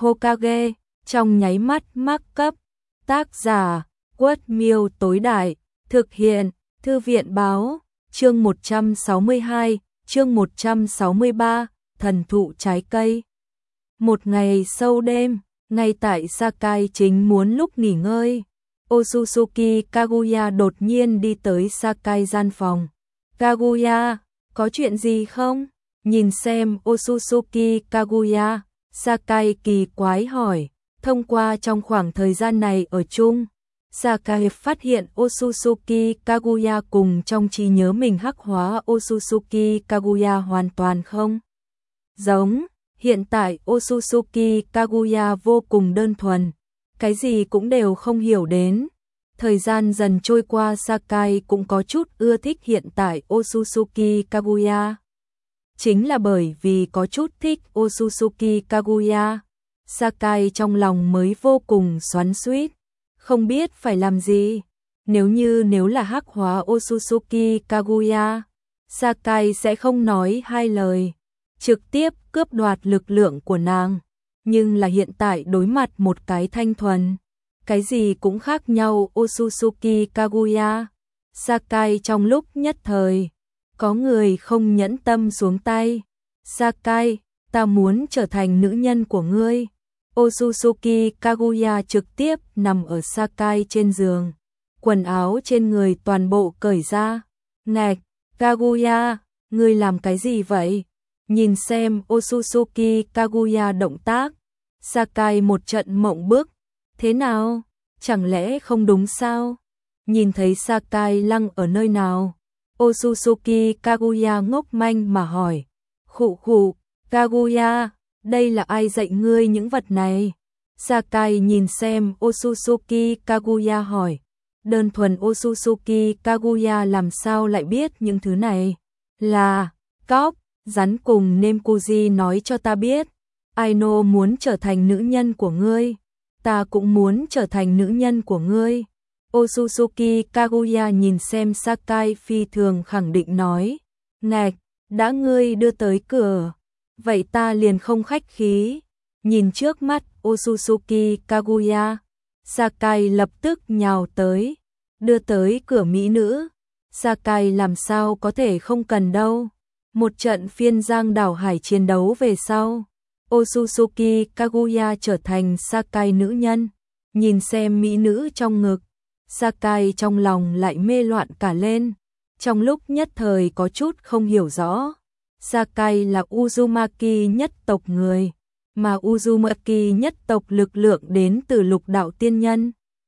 Hokage, trong nháy mắt mắc cấp. Tác giả, Quất Miêu tối đại, thực hiện, Thư viện báo, chương 162, chương 163, thần thụ trái cây. Một ngày sâu đêm, ngay tại Sakai chính muốn lúc nghỉ ngơi, Otsutsuki Kaguya đột nhiên đi tới Sakai gian phòng. Kaguya, có chuyện gì không? Nhìn xem Otsutsuki Kaguya, Sakai kỳ quái hỏi. Thông qua trong khoảng thời gian này ở chung, Sakai phát hiện Otsutsuki Kaguya cùng trong trí nhớ mình hắc hóa Otsutsuki Kaguya hoàn toàn không giống. Hiện tại Otsutsuki Kaguya vô cùng đơn thuần, cái gì cũng đều không hiểu đến. Thời gian dần trôi qua, Sakai cũng có chút ưa thích hiện tại Otsutsuki Kaguya. Chính là bởi vì có chút thích Otsutsuki Kaguya, Sakai trong lòng mới vô cùng xoắn xuýt, không biết phải làm gì. Nếu là hắc hóa Otsutsuki Kaguya, Sakai sẽ không nói hai lời, trực tiếp cướp đoạt lực lượng của nàng. Nhưng là hiện tại đối mặt một cái thanh thuần, cái gì cũng khác nhau Otsutsuki Kaguya, Sakai trong lúc nhất thời, có người không nhẫn tâm xuống tay. Sakai, ta muốn trở thành nữ nhân của ngươi. Otsutsuki Kaguya trực tiếp nằm ở Sakai trên giường, quần áo trên người toàn bộ cởi ra. Ngạch, Kaguya, ngươi làm cái gì vậy? Nhìn xem Otsutsuki Kaguya động tác, Sakai một trận mộng bức. Thế nào? Chẳng lẽ không đúng sao? Nhìn thấy Sakai lăng ở nơi nào, Otsutsuki Kaguya ngốc manh mà hỏi. Khụ khụ, Kaguya, đây là ai dạy ngươi những vật này? Sakai nhìn xem Otsutsuki Kaguya hỏi. Đơn thuần Otsutsuki Kaguya làm sao lại biết những thứ này? Là cóc, rắn cùng Nemkuji nói cho ta biết. Aino muốn trở thành nữ nhân của ngươi, ta cũng muốn trở thành nữ nhân của ngươi. Otsutsuki Kaguya nhìn xem Sakai phi thường khẳng định nói. Ngạch, đã ngươi đưa tới cửa, vậy ta liền không khách khí. Nhìn trước mắt Otsutsuki Kaguya, Sakai lập tức nhào tới, đưa tới cửa mỹ nữ. Sakai làm sao có thể không cần đâu. Một trận phiên giang đảo hải chiến đấu về sau, Otsutsuki Kaguya trở thành Sakai nữ nhân. Nhìn xem mỹ nữ trong ngực, Sakai trong lòng lại mê loạn cả lên. Trong lúc nhất thời có chút không hiểu rõ. Sakai là Uzumaki nhất tộc người, mà Uzumaki nhất tộc lực lượng đến từ lục đạo tiên nhân,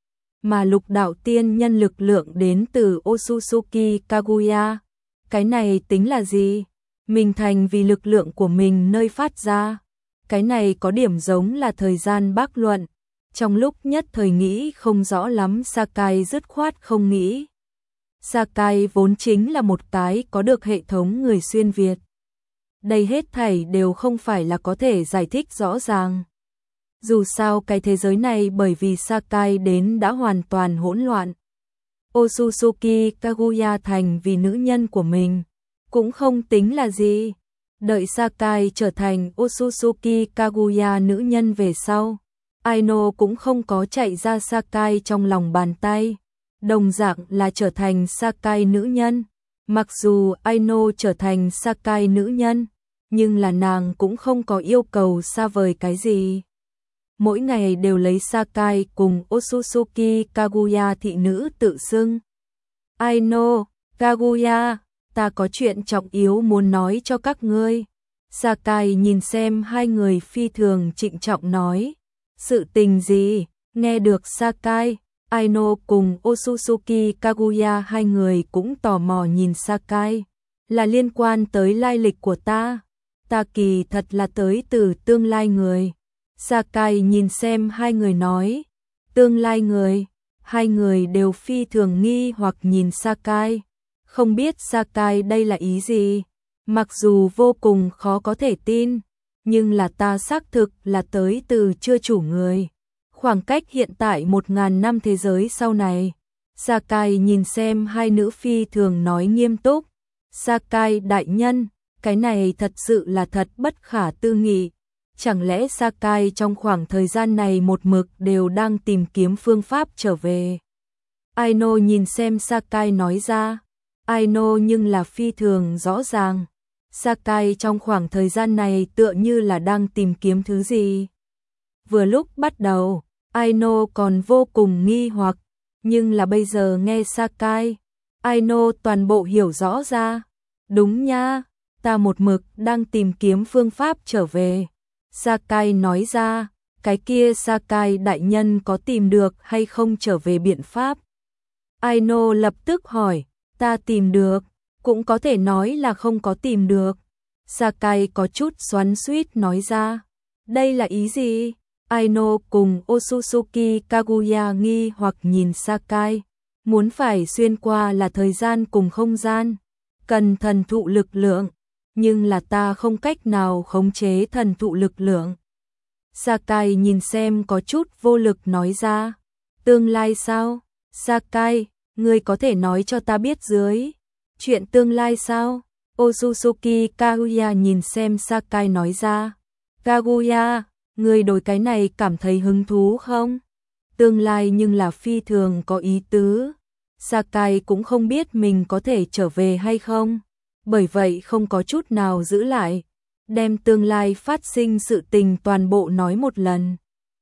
mà lục đạo tiên nhân lực lượng đến từ Otsutsuki Kaguya. Cái này tính là gì? Mình thành vì lực lượng của mình nơi phát ra. Cái này có điểm giống là thời gian bác luận. Trong lúc nhất thời nghĩ không rõ lắm, Sakai dứt khoát không nghĩ. Sakai vốn chính là một cái có được hệ thống người xuyên Việt. Đây hết thảy đều không phải là có thể giải thích rõ ràng. Dù sao cái thế giới này bởi vì Sakai đến đã hoàn toàn hỗn loạn. Otsutsuki Kaguya thành vì nữ nhân của mình, cũng không tính là gì. Đợi Sakai trở thành Otsutsuki Kaguya nữ nhân về sau, Aino cũng không có chạy ra Sakai trong lòng bàn tay. Đồng dạng là trở thành Sakai nữ nhân. Mặc dù Aino trở thành Sakai nữ nhân, nhưng là nàng cũng không có yêu cầu xa vời cái gì. Mỗi ngày đều lấy Sakai cùng Otsutsuki Kaguya thị nữ tự xưng. Aino, Kaguya, ta có chuyện trọng yếu muốn nói cho các ngươi. Sakai nhìn xem hai người phi thường trịnh trọng nói. Sự tình gì? Nghe được Sakai, Aino cùng Otsutsuki Kaguya hai người cũng tò mò nhìn Sakai. Là liên quan tới lai lịch của ta. Ta kỳ thật là tới từ tương lai người. Sakai nhìn xem hai người nói. Tương lai người. Hai người đều phi thường nghi hoặc nhìn Sakai. Không biết Sakai đây là ý gì. Mặc dù vô cùng khó có thể tin, nhưng là ta xác thực là tới từ chưa chủ người. Khoảng cách hiện tại 1000 năm thế giới sau này. Sakai nhìn xem hai nữ phi thường nói nghiêm túc. Sakai đại nhân, cái này thật sự là thật bất khả tư nghị. Chẳng lẽ Sakai trong khoảng thời gian này một mực đều đang tìm kiếm phương pháp trở về? Aino nhìn xem Sakai nói ra. Aino nhưng là phi thường rõ ràng. Sakai trong khoảng thời gian này tựa như là đang tìm kiếm thứ gì. Vừa lúc bắt đầu, Aino còn vô cùng nghi hoặc, nhưng là bây giờ nghe Sakai, Aino toàn bộ hiểu rõ ra. Đúng nha, ta một mực đang tìm kiếm phương pháp trở về. Sakai nói ra, cái kia Sakai đại nhân có tìm được hay không trở về biện pháp? Aino lập tức hỏi, ta tìm được, cũng có thể nói là không có tìm được. Sakai có chút xoắn xuýt nói ra, đây là ý gì? Aino cùng Otsutsuki Kaguya nghi hoặc nhìn Sakai, muốn phải xuyên qua là thời gian cùng không gian, cần thần thụ lực lượng, nhưng là ta không cách nào khống chế thần thụ lực lượng. Sakai nhìn xem có chút vô lực nói ra, tương lai sao? Sakai, ngươi có thể nói cho ta biết dưới chuyện tương lai sao? Otsutsuki Kaguya nhìn xem Sakai nói ra, Kaguya, ngươi đối cái này cảm thấy hứng thú không? Tương lai nhưng là phi thường có ý tứ. Sakai cũng không biết mình có thể trở về hay không, bởi vậy không có chút nào giữ lại, đem tương lai phát sinh sự tình toàn bộ nói một lần.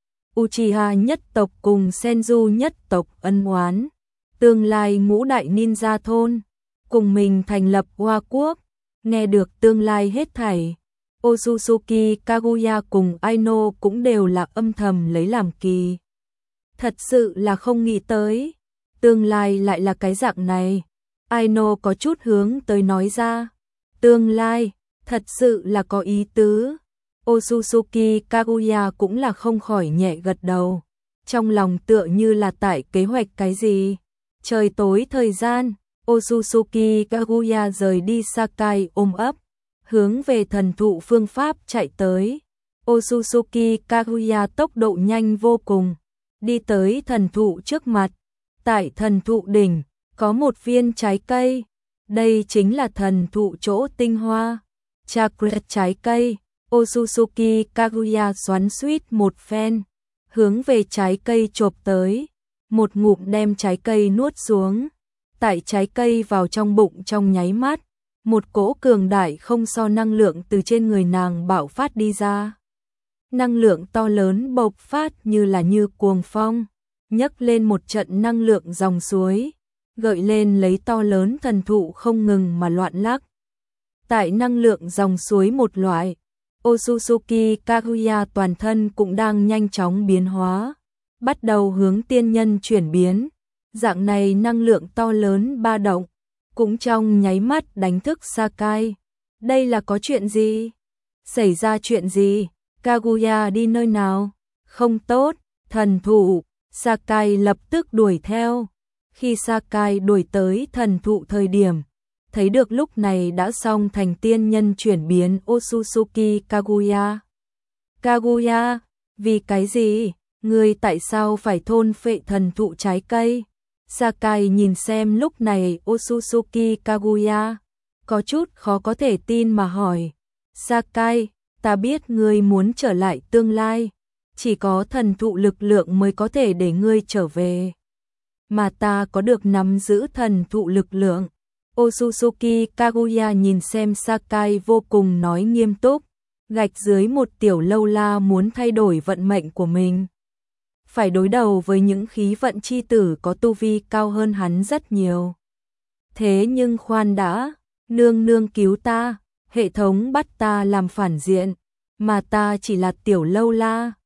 Uchiha nhất tộc cùng Senju nhất tộc ân oán, tương lai ngũ đại ninja thôn, cùng mình thành lập Hoa Quốc, nghe được tương lai hết thảy. Otsutsuki Kaguya cùng Aino cũng đều là âm thầm lấy làm kỳ. Thật sự là không nghĩ tới, tương lai lại là cái dạng này. Aino có chút hướng tới nói ra, tương lai, thật sự là có ý tứ. Otsutsuki Kaguya cũng là không khỏi nhẹ gật đầu, trong lòng tựa như là tại kế hoạch cái gì. Trời tối thời gian, Otsutsuki Kaguya rời đi Sakai ôm ấp, hướng về thần thụ phương pháp chạy tới. Otsutsuki Kaguya tốc độ nhanh vô cùng, đi tới thần thụ trước mặt. Tại thần thụ đỉnh, có một viên trái cây. Đây chính là thần thụ chỗ tinh hoa. Chakra trái cây. Otsutsuki Kaguya xoắn xuýt một phen, hướng về trái cây chộp tới. Một ngụm đem trái cây nuốt xuống. Tại trái cây vào trong bụng trong nháy mắt, một cỗ cường đại không so năng lượng từ trên người nàng bạo phát đi ra. Năng lượng to lớn bộc phát như là như cuồng phong, nhấc lên một trận năng lượng dòng suối, gợi lên lấy to lớn thần thụ không ngừng mà loạn lắc. Tại năng lượng dòng suối một loại, Otsutsuki Kaguya toàn thân cũng đang nhanh chóng biến hóa, bắt đầu hướng tiên nhân chuyển biến. Dạng này năng lượng to lớn ba động, cũng trong nháy mắt đánh thức Sakai. Đây là có chuyện gì? Xảy ra chuyện gì? Kaguya đi nơi nào? Không tốt, thần thụ. Sakai lập tức đuổi theo. Khi Sakai đuổi tới thần thụ thời điểm, thấy được lúc này đã xong thành tiên nhân chuyển biến Otsutsuki Kaguya. Kaguya, vì cái gì? Ngươi tại sao phải thôn phệ thần thụ trái cây? Sakai nhìn xem lúc này Otsutsuki Kaguya, có chút khó có thể tin mà hỏi. Sakai, ta biết ngươi muốn trở lại tương lai, chỉ có thần thụ lực lượng mới có thể để ngươi trở về. Mà ta có được nắm giữ thần thụ lực lượng. Otsutsuki Kaguya nhìn xem Sakai vô cùng nói nghiêm túc, gạch dưới một tiểu lâu la muốn thay đổi vận mệnh của mình. Phải đối đầu với những khí vận chi tử có tu vi cao hơn hắn rất nhiều. Thế nhưng khoan đã, nương nương cứu ta, hệ thống bắt ta làm phản diện, mà ta chỉ là tiểu lâu la.